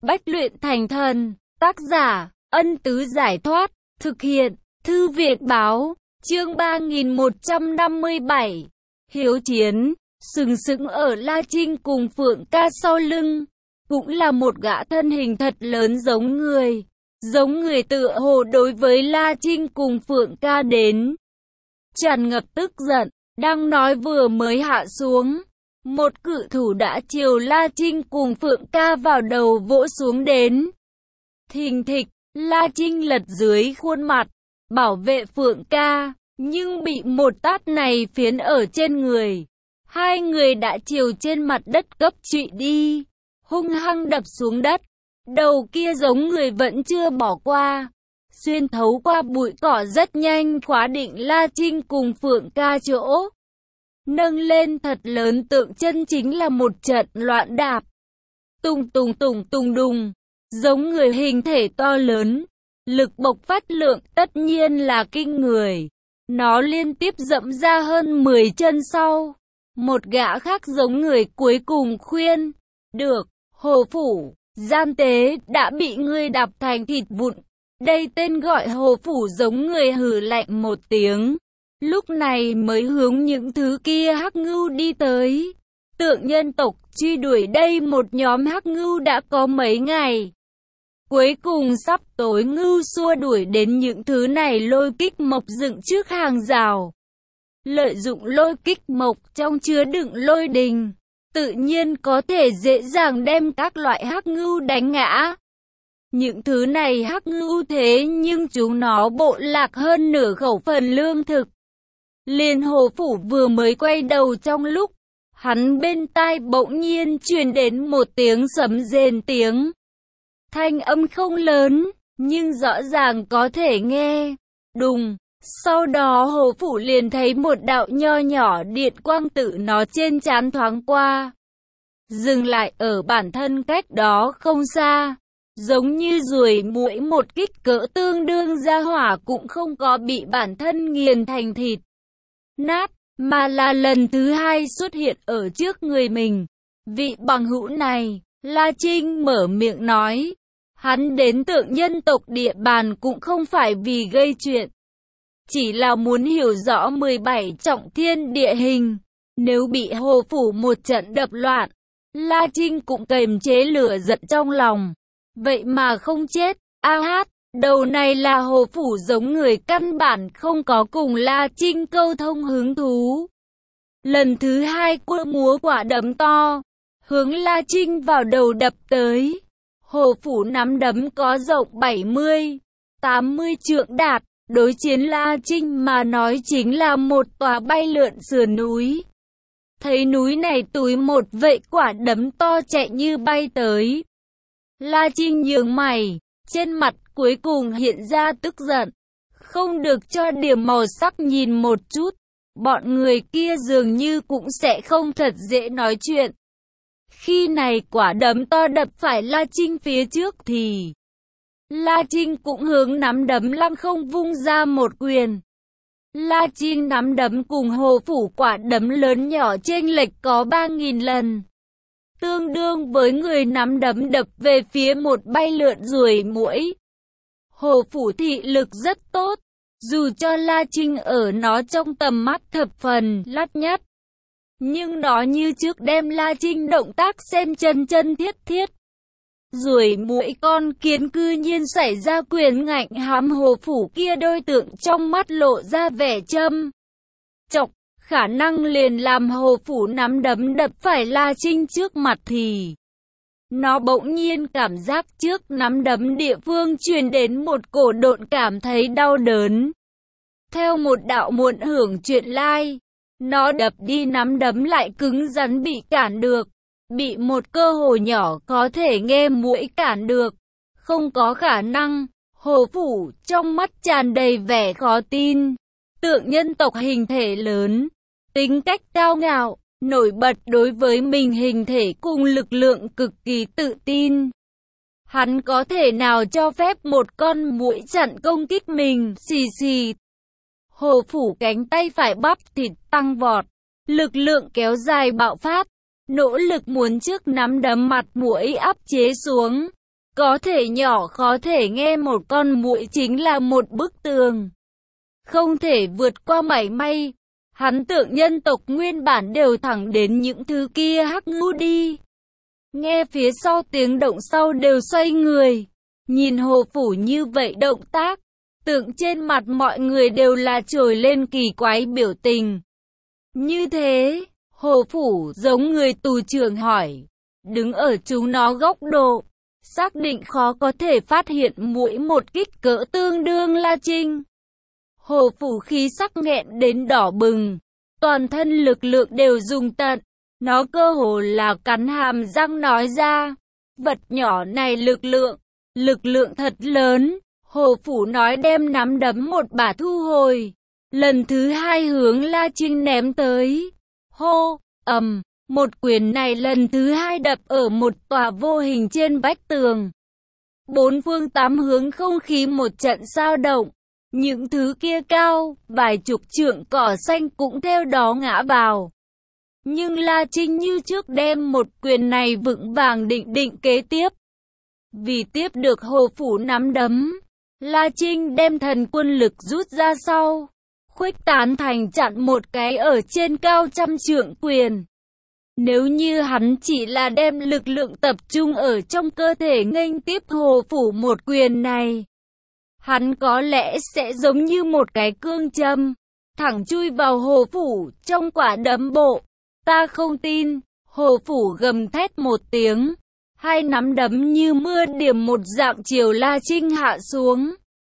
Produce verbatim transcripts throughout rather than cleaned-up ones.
Bách luyện thành thần. Tác giả, Ân Tứ Giải Thoát. Thực hiện, Thư Việt Báo. Chương ba nghìn một trăm năm mươi bảy. Hiếu chiến, sừng sững ở La Trinh cùng Phượng Ca sau lưng. Cũng là một gã thân hình thật lớn giống người. Giống người tựa hồ đối với La Trinh cùng Phượng Ca đến. Tràn ngập tức giận, đang nói vừa mới hạ xuống. Một cự thủ đã chiều La Trinh cùng Phượng Ca vào đầu vỗ xuống đến. Thình thịch, La Trinh lật dưới khuôn mặt, bảo vệ Phượng Ca, nhưng bị một tát này phiến ở trên người. Hai người đã chiều trên mặt đất cấp trụy đi, hung hăng đập xuống đất. Đầu kia giống người vẫn chưa bỏ qua, xuyên thấu qua bụi cỏ rất nhanh khóa định La Trinh cùng Phượng Ca chỗ. Nâng lên thật lớn tượng chân chính là một trận loạn đạp. Tùng tùng tùng tùng đùng, giống người hình thể to lớn, lực bộc phát lượng tất nhiên là kinh người. Nó liên tiếp dẫm ra hơn mười chân sau. Một gã khác giống người cuối cùng khuyên, được, Hồ Phủ, gian tế đã bị ngươi đạp thành thịt vụn. Đây tên gọi Hồ Phủ giống người hừ lạnh một tiếng. Lúc này mới hướng những thứ kia hắc ngưu đi tới. Tượng nhân tộc truy đuổi đây một nhóm hắc ngưu đã có mấy ngày. Cuối cùng sắp tối ngưu xua đuổi đến những thứ này lôi kích mộc dựng trước hàng rào. Lợi dụng lôi kích mộc trong chứa đựng lôi đình, tự nhiên có thể dễ dàng đem các loại hắc ngưu đánh ngã. Những thứ này hắc ngưu thế nhưng chúng nó bộ lạc hơn nửa khẩu phần lương thực. Liên Hồ Phủ vừa mới quay đầu trong lúc, hắn bên tai bỗng nhiên truyền đến một tiếng sấm rền tiếng. Thanh âm không lớn, nhưng rõ ràng có thể nghe. Đùng, sau đó Hồ Phủ liền thấy một đạo nho nhỏ điện quang tự nó trên trán thoáng qua. Dừng lại ở bản thân cách đó không xa. Giống như ruồi muỗi một kích cỡ tương đương ra hỏa cũng không có bị bản thân nghiền thành thịt nát, mà là lần thứ hai xuất hiện ở trước người mình. Vị bằng hữu này, La Trinh mở miệng nói, hắn đến tượng nhân tộc địa bàn cũng không phải vì gây chuyện, chỉ là muốn hiểu rõ mười bảy trọng thiên địa hình. Nếu bị Hồ Phủ một trận đập loạn, La Trinh cũng kềm chế lửa giận trong lòng. Vậy mà không chết, a hát, đầu này là Hồ Phủ giống người căn bản không có cùng La Trinh câu thông hứng thú. Lần thứ hai quơ múa quả đấm to, hướng La Trinh vào đầu đập tới. Hồ Phủ nắm đấm có rộng bảy mươi, tám mươi trượng đạt, đối chiến La Trinh mà nói chính là một tòa bay lượn sườn núi. Thấy núi này túi một vậy quả đấm to chạy như bay tới. La Trinh nhướng mày, trên mặt cuối cùng hiện ra tức giận. Không được cho điểm màu sắc nhìn một chút, bọn người kia dường như cũng sẽ không thật dễ nói chuyện. Khi này quả đấm to đập phải La Trinh phía trước thì La Trinh cũng hướng nắm đấm lăng không vung ra một quyền. La Trinh nắm đấm cùng Hồ Phủ quả đấm lớn nhỏ chênh lệch có ba nghìn lần. Tương đương với người nắm đấm đập về phía một bay lượn ruồi muỗi. Hồ Phủ thị lực rất tốt, dù cho La Trinh ở nó trong tầm mắt thập phần lắt nhắt, nhưng nó như trước đem La Trinh động tác xem chân chân thiết thiết. Ruồi muỗi con kiến cư nhiên xảy ra quyền ngạnh hám Hồ Phủ kia, đôi tượng trong mắt lộ ra vẻ châm chọc. Khả năng liền làm Hồ Phủ nắm đấm đập phải La Trinh trước mặt thì nó bỗng nhiên cảm giác trước nắm đấm địa phương truyền đến một cổ độn cảm thấy đau đớn. Theo một đạo muộn hưởng chuyện lai, nó đập đi nắm đấm lại cứng rắn bị cản được, bị một cơ hồ nhỏ có thể nghe muỗi cản được. Không có khả năng. Hồ Phủ trong mắt tràn đầy vẻ khó tin. Tượng nhân tộc hình thể lớn, tính cách cao ngạo, nổi bật đối với mình hình thể cùng lực lượng cực kỳ tự tin. Hắn có thể nào cho phép một con muỗi chặn công kích mình? Xì xì. Hồ Phủ cánh tay phải bắp thịt tăng vọt, lực lượng kéo dài bạo phát, nỗ lực muốn trước nắm đấm mặt muỗi áp chế xuống. có thể nhỏ khó thể nghe một con muỗi chính là một bức tường. Không thể vượt qua mảy may. Hắn tưởng nhân tộc nguyên bản đều thẳng đến những thứ kia hắc ngưu đi. Nghe phía sau tiếng động sau đều xoay người. Nhìn Hồ Phủ như vậy động tác, tưởng trên mặt mọi người đều là trồi lên kỳ quái biểu tình. Như thế, Hồ Phủ giống người tù trưởng hỏi, đứng ở chúng nó góc độ, xác định khó có thể phát hiện muỗi một kích cỡ tương đương La Trinh. Hồ Phủ khí sắc nghẹn đến đỏ bừng, toàn thân lực lượng đều dùng tận, nó cơ hồ là cắn hàm răng nói ra, vật nhỏ này lực lượng, lực lượng thật lớn. Hồ Phủ nói đem nắm đấm một bả thu hồi, lần thứ hai hướng La Trinh ném tới. Hô, ầm, một quyền này lần thứ hai đập ở một tòa vô hình trên vách tường. Bốn phương tám hướng không khí một trận dao động, những thứ kia cao, vài chục trượng cỏ xanh cũng theo đó ngã vào. Nhưng La Trinh như trước đem một quyền này vững vàng định định kế tiếp. Vì tiếp được Hồ Phủ nắm đấm, La Trinh đem thần quân lực rút ra sau, khuếch tán thành chặn một cái ở trên cao trăm trượng quyền. Nếu như hắn chỉ là đem lực lượng tập trung ở trong cơ thể nghênh tiếp Hồ Phủ một quyền này, hắn có lẽ sẽ giống như một cái cương châm, thẳng chui vào Hồ Phủ trong quả đấm bộ. Ta không tin. Hồ Phủ gầm thét một tiếng, hai nắm đấm như mưa điểm một dạng chiều La Trinh hạ xuống.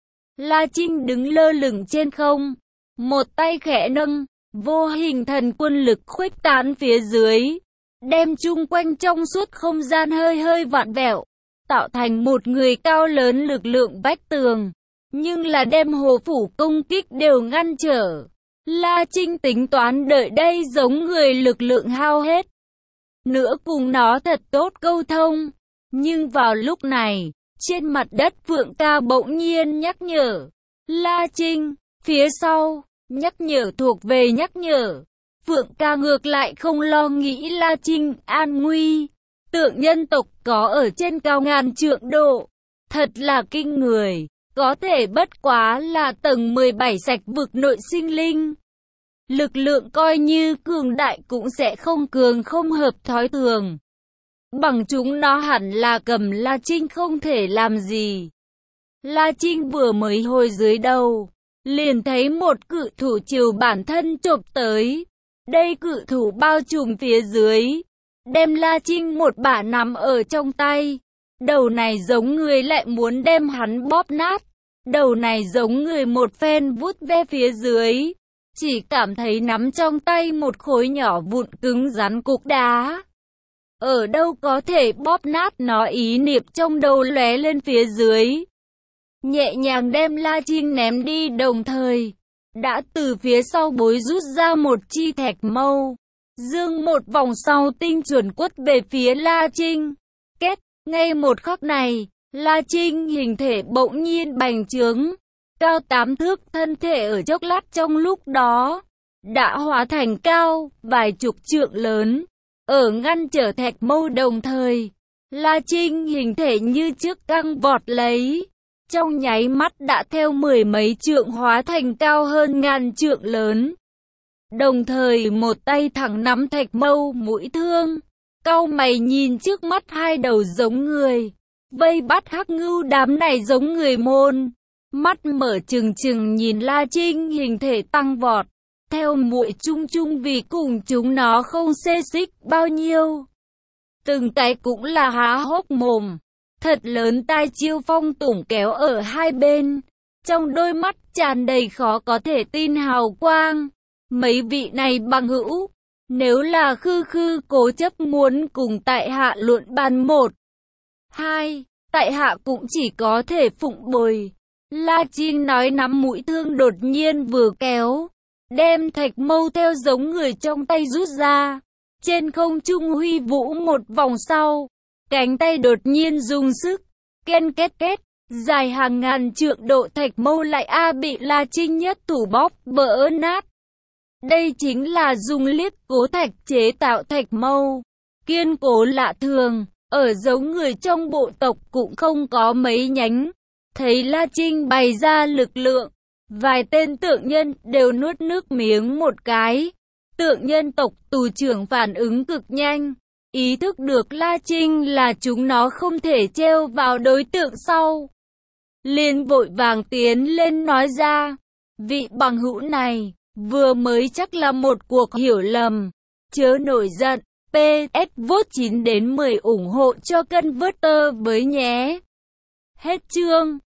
La Trinh đứng lơ lửng trên không, một tay khẽ nâng, vô hình thần quân lực khuếch tán phía dưới, đem chung quanh trong suốt không gian hơi hơi vặn vẹo, tạo thành một người cao lớn lực lượng vách tường, nhưng là đem Hồ Phủ công kích đều ngăn trở. La Trinh tính toán đợi đây giống người lực lượng hao hết nữa cùng nó thật tốt câu thông. Nhưng vào lúc này, trên mặt đất Phượng Ca bỗng nhiên nhắc nhở La Trinh. Phía sau, nhắc nhở thuộc về nhắc nhở. Phượng Ca ngược lại không lo nghĩ La Trinh an nguy. Tượng nhân tộc có ở trên cao ngàn trượng độ, thật là kinh người. Có thể bất quá là tầng mười bảy sạch vực nội sinh linh. Lực lượng coi như cường đại cũng sẽ không cường không hợp thói thường. Bằng chúng nó hẳn là cầm La Trinh không thể làm gì. La Trinh vừa mới hồi dưới đầu, liền thấy một cự thủ chiều bản thân chộp tới. Đây cự thủ bao trùm phía dưới, đem La Trinh một bả nắm ở trong tay. Đầu này giống người lại muốn đem hắn bóp nát. Đầu này giống người một phen vuốt ve phía dưới, chỉ cảm thấy nắm trong tay một khối nhỏ vụn cứng rắn cục đá. Ở đâu có thể bóp nát nó, ý niệm trong đầu lóe lên phía dưới. Nhẹ nhàng đem La Trinh ném đi, đồng thời đã từ phía sau bối rút ra một chi thạch mâu, dương một vòng sau tinh chuẩn quất về phía La Trinh. Kết, ngay một khắc này, La Trinh hình thể bỗng nhiên bành trướng, cao tám thước, thân thể ở chốc lát trong lúc đó đã hóa thành cao vài chục trượng lớn, ở ngăn trở thạch mâu đồng thời. La Trinh hình thể như trước căng vọt lấy, trong nháy mắt đã theo mười mấy trượng hóa thành cao hơn ngàn trượng lớn. Đồng thời một tay thẳng nắm thạch mâu mũi thương, cau mày nhìn trước mắt hai đầu giống người, vây bắt hắc ngưu đám này giống người môn. Mắt mở trừng trừng nhìn La Trinh hình thể tăng vọt, theo muội chung chung vì cùng chúng nó không xê xích bao nhiêu. Từng cái cũng là há hốc mồm, thật lớn tai chiêu phong tủng kéo ở hai bên, trong đôi mắt tràn đầy khó có thể tin hào quang. Mấy vị này bằng hữu, nếu là khư khư cố chấp muốn cùng tại hạ luận bàn một, hai, tại hạ cũng chỉ có thể phụng bồi. La Trinh nói, nắm mũi thương đột nhiên vừa kéo, đem thạch mâu theo giống người trong tay rút ra, trên không trung huy vũ một vòng sau, cánh tay đột nhiên dùng sức, ken két két, dài hàng ngàn trượng độ thạch mâu lại a bị La Trinh nhất thủ bóp vỡ nát. Đây chính là dùng liết cố thạch chế tạo thạch mâu, kiên cố lạ thường, ở giống người trong bộ tộc cũng không có mấy nhánh. Thấy La Trinh bày ra lực lượng, vài tên tượng nhân đều nuốt nước miếng một cái. Tượng nhân tộc tù trưởng phản ứng cực nhanh, ý thức được La Trinh là chúng nó không thể trêu vào đối tượng sau. Liền vội vàng tiến lên nói ra, vị bằng hữu này, vừa mới chắc là một cuộc hiểu lầm, chớ nổi giận, pê ét vote chín đến mười ủng hộ cho Converter với nhé. Hết chương.